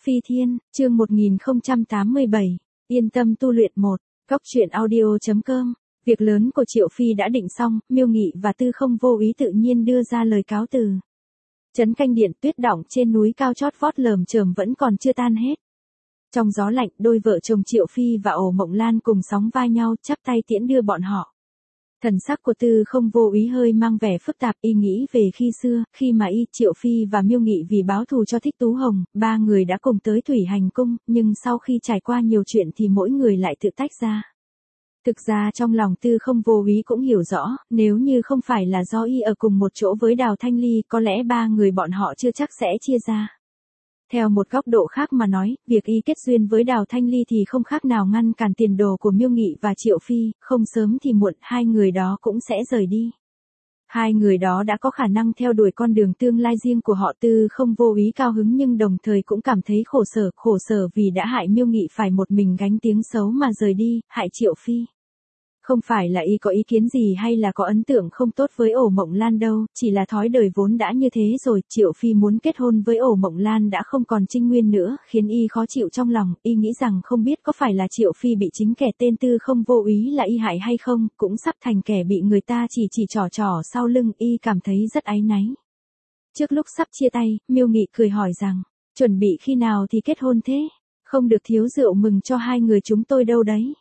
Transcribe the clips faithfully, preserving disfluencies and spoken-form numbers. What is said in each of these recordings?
Phi Thiên, chương một nghìn không trăm tám mươi bảy, yên tâm tu luyện một, Cóc truyện audio chấm com. Việc lớn của Triệu Phi đã định xong, Miêu Nghị và Tư Không vô ý tự nhiên đưa ra lời cáo từ. Trấn Canh Điện, tuyết đọng trên núi cao chót vót lởm chởm vẫn còn chưa tan hết. Trong gió lạnh, đôi vợ chồng Triệu Phi và Ổ Mộng Lan cùng sóng vai nhau, chắp tay tiễn đưa bọn họ. Thần sắc của Tư Không vô ý hơi mang vẻ phức tạp, y nghĩ về khi xưa, khi mà y, Triệu Phi và Miêu Nghị vì báo thù cho Thích Tú Hồng, ba người đã cùng tới Thủy Hành Cung, nhưng sau khi trải qua nhiều chuyện thì mỗi người lại tự tách ra. Thực ra trong lòng Tư Không vô ý cũng hiểu rõ, nếu như không phải là do y ở cùng một chỗ với Đào Thanh Ly, có lẽ ba người bọn họ chưa chắc sẽ chia ra. Theo một góc độ khác mà nói, việc y kết duyên với Đào Thanh Ly thì không khác nào ngăn cản tiền đồ của Miêu Nghị và Triệu Phi, không sớm thì muộn, hai người đó cũng sẽ rời đi. Hai người đó đã có khả năng theo đuổi con đường tương lai riêng của họ. Tư Không vô ý cao hứng nhưng đồng thời cũng cảm thấy khổ sở, khổ sở vì đã hại Miêu Nghị phải một mình gánh tiếng xấu mà rời đi, hại Triệu Phi. Không phải là y có ý kiến gì hay là có ấn tượng không tốt với Ổ Mộng Lan đâu, chỉ là thói đời vốn đã như thế rồi. Triệu Phi muốn kết hôn với Ổ Mộng Lan đã không còn trinh nguyên nữa, khiến y khó chịu trong lòng. Y nghĩ rằng không biết có phải là Triệu Phi bị chính kẻ tên Tư Không vô ý là y hại hay không, cũng sắp thành kẻ bị người ta chỉ chỉ trỏ trỏ sau lưng. Y cảm thấy rất áy náy. Trước lúc sắp chia tay, Miêu Nghị cười hỏi rằng, chuẩn bị khi nào thì kết hôn thế? Không được thiếu rượu mừng cho hai người chúng tôi đâu đấy.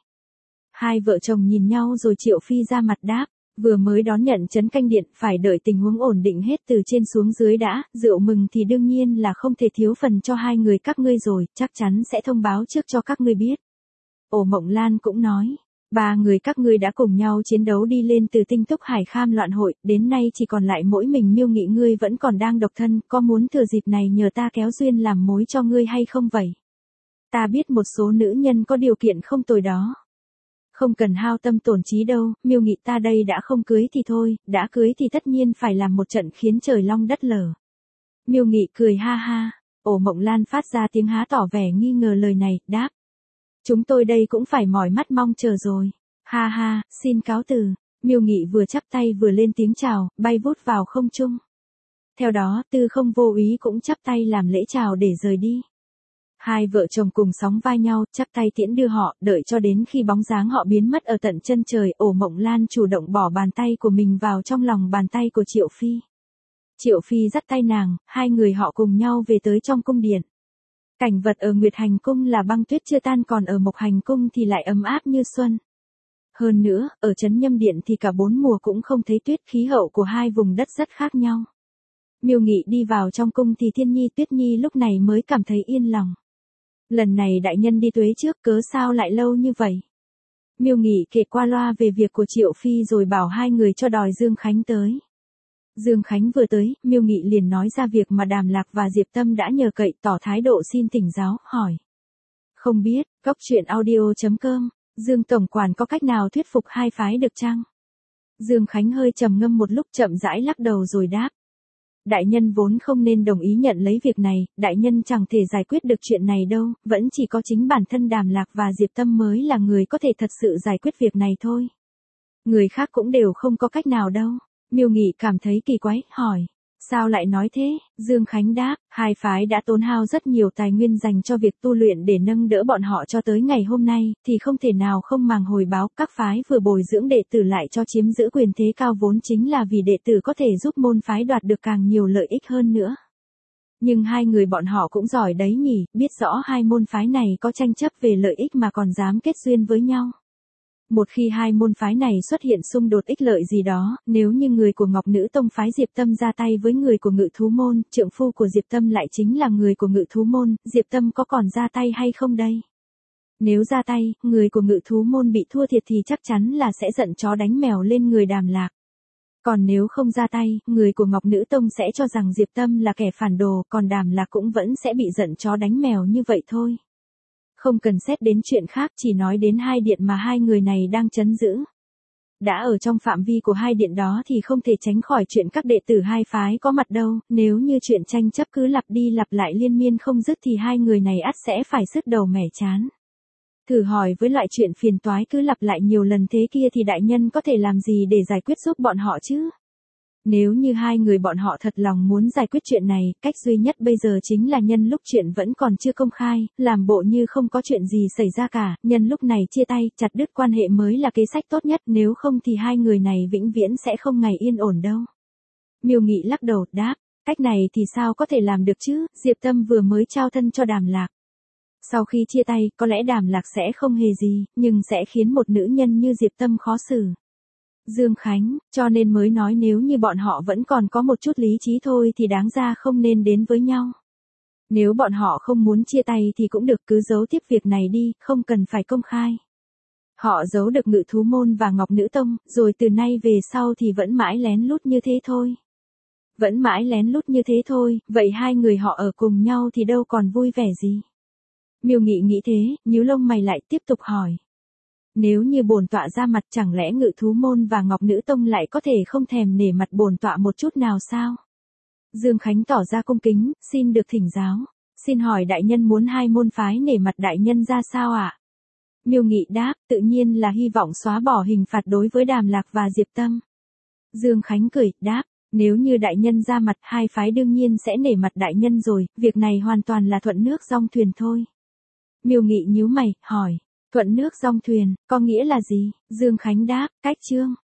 Hai vợ chồng nhìn nhau rồi Triệu Phi ra mặt đáp, vừa mới đón nhận Trấn Canh Điện, phải đợi tình huống ổn định hết từ trên xuống dưới đã, rượu mừng thì đương nhiên là không thể thiếu phần cho hai người các ngươi rồi, chắc chắn sẽ thông báo trước cho các ngươi biết. Ổ Mộng Lan cũng nói, ba người các ngươi đã cùng nhau chiến đấu đi lên từ tinh túc hải kham loạn hội, đến nay chỉ còn lại mỗi mình Miêu Nghị ngươi vẫn còn đang độc thân, có muốn thừa dịp này nhờ ta kéo duyên làm mối cho ngươi hay không vậy? Ta biết một số nữ nhân có điều kiện không tồi đó. Không cần hao tâm tổn trí đâu, Miêu Nghị ta đây đã không cưới thì thôi, đã cưới thì tất nhiên phải làm một trận khiến trời long đất lở. Miêu Nghị cười ha ha, Ổ Mộng Lan phát ra tiếng há tỏ vẻ nghi ngờ lời này, đáp. Chúng tôi đây cũng phải mỏi mắt mong chờ rồi. Ha ha, xin cáo từ. Miêu Nghị vừa chắp tay vừa lên tiếng chào, bay vút vào không trung. Theo đó, Tư Không vô ý cũng chắp tay làm lễ chào để rời đi. Hai vợ chồng cùng sóng vai nhau, chắp tay tiễn đưa họ, đợi cho đến khi bóng dáng họ biến mất ở tận chân trời, Ổ Mộng Lan chủ động bỏ bàn tay của mình vào trong lòng bàn tay của Triệu Phi. Triệu Phi dắt tay nàng, hai người họ cùng nhau về tới trong cung điện. Cảnh vật ở Nguyệt Hành Cung là băng tuyết chưa tan, còn ở Mộc Hành Cung thì lại ấm áp như xuân. Hơn nữa, ở Trấn Nhâm Điện thì cả bốn mùa cũng không thấy tuyết, khí hậu của hai vùng đất rất khác nhau. Miêu Nghị đi vào trong cung thì Thiên Nhi Tuyết Nhi lúc này mới cảm thấy yên lòng. Lần này đại nhân đi tuế trước, cớ sao lại lâu như vậy? Miêu Nghị kể qua loa về việc của Triệu Phi rồi bảo hai người cho đòi Dương Khánh tới. Dương Khánh vừa tới, Miêu Nghị liền nói ra việc mà Đàm Lạc và Diệp Tâm đã nhờ cậy, tỏ thái độ xin thỉnh giáo, hỏi. Không biết, Cóc truyện audio chấm com, Dương Tổng Quản có cách nào thuyết phục hai phái được chăng? Dương Khánh hơi trầm ngâm một lúc chậm rãi lắc đầu rồi đáp. Đại nhân vốn không nên đồng ý nhận lấy việc này, đại nhân chẳng thể giải quyết được chuyện này đâu, vẫn chỉ có chính bản thân Đàm Lạc và Diệp Tâm mới là người có thể thật sự giải quyết việc này thôi. Người khác cũng đều không có cách nào đâu. Miêu Nghị cảm thấy kỳ quái, hỏi. Sao lại nói thế? Dương Khánh đáp, hai phái đã tốn hao rất nhiều tài nguyên dành cho việc tu luyện để nâng đỡ bọn họ cho tới ngày hôm nay, thì không thể nào không màng hồi báo. Các phái vừa bồi dưỡng đệ tử lại cho chiếm giữ quyền thế cao vốn chính là vì đệ tử có thể giúp môn phái đoạt được càng nhiều lợi ích hơn nữa. Nhưng hai người bọn họ cũng giỏi đấy nhỉ, biết rõ hai môn phái này có tranh chấp về lợi ích mà còn dám kết duyên với nhau. Một khi hai môn phái này xuất hiện xung đột ích lợi gì đó, nếu như người của Ngọc Nữ Tông phái Diệp Tâm ra tay với người của Ngự Thú Môn, trượng phu của Diệp Tâm lại chính là người của Ngự Thú Môn, Diệp Tâm có còn ra tay hay không đây? Nếu ra tay, người của Ngự Thú Môn bị thua thiệt thì chắc chắn là sẽ giận chó đánh mèo lên người Đàm Lạc. Còn nếu không ra tay, người của Ngọc Nữ Tông sẽ cho rằng Diệp Tâm là kẻ phản đồ, còn Đàm Lạc cũng vẫn sẽ bị giận chó đánh mèo như vậy thôi. Không cần xét đến chuyện khác, chỉ nói đến hai điện mà hai người này đang trấn giữ. Đã ở trong phạm vi của hai điện đó thì không thể tránh khỏi chuyện các đệ tử hai phái có mặt đâu, nếu như chuyện tranh chấp cứ lặp đi lặp lại liên miên không dứt thì hai người này ắt sẽ phải sứt đầu mẻ chán. Thử hỏi với loại chuyện phiền toái cứ lặp lại nhiều lần thế kia thì đại nhân có thể làm gì để giải quyết giúp bọn họ chứ? Nếu như hai người bọn họ thật lòng muốn giải quyết chuyện này, cách duy nhất bây giờ chính là nhân lúc chuyện vẫn còn chưa công khai, làm bộ như không có chuyện gì xảy ra cả, nhân lúc này chia tay, chặt đứt quan hệ mới là kế sách tốt nhất, nếu không thì hai người này vĩnh viễn sẽ không ngày yên ổn đâu. Miêu Nghị lắc đầu, đáp, cách này thì sao có thể làm được chứ, Diệp Tâm vừa mới trao thân cho Đàm Lạc. Sau khi chia tay, có lẽ Đàm Lạc sẽ không hề gì, nhưng sẽ khiến một nữ nhân như Diệp Tâm khó xử. Dương Khánh, cho nên mới nói nếu như bọn họ vẫn còn có một chút lý trí thôi thì đáng ra không nên đến với nhau. Nếu bọn họ không muốn chia tay thì cũng được, cứ giấu tiếp việc này đi, không cần phải công khai. Họ giấu được Ngự Thú Môn và Ngọc Nữ Tông, rồi từ nay về sau thì vẫn mãi lén lút như thế thôi. Vẫn mãi lén lút như thế thôi, vậy hai người họ ở cùng nhau thì đâu còn vui vẻ gì. Miêu Nghị nghĩ thế, nhíu lông mày lại tiếp tục hỏi. Nếu như bổn tọa ra mặt, chẳng lẽ Ngự Thú Môn và Ngọc Nữ Tông lại có thể không thèm nể mặt bổn tọa một chút nào sao? Dương Khánh tỏ ra cung kính, xin được thỉnh giáo. Xin hỏi đại nhân muốn hai môn phái nể mặt đại nhân ra sao ạ? Miêu Nghị đáp, tự nhiên là hy vọng xóa bỏ hình phạt đối với Đàm Lạc và Diệp Tâm. Dương Khánh cười, đáp, nếu như đại nhân ra mặt, hai phái đương nhiên sẽ nể mặt đại nhân rồi, việc này hoàn toàn là thuận nước dong thuyền thôi. Miêu Nghị nhíu mày, hỏi, thuận nước dong thuyền, có nghĩa là gì? Dương Khánh đáp, cách chương.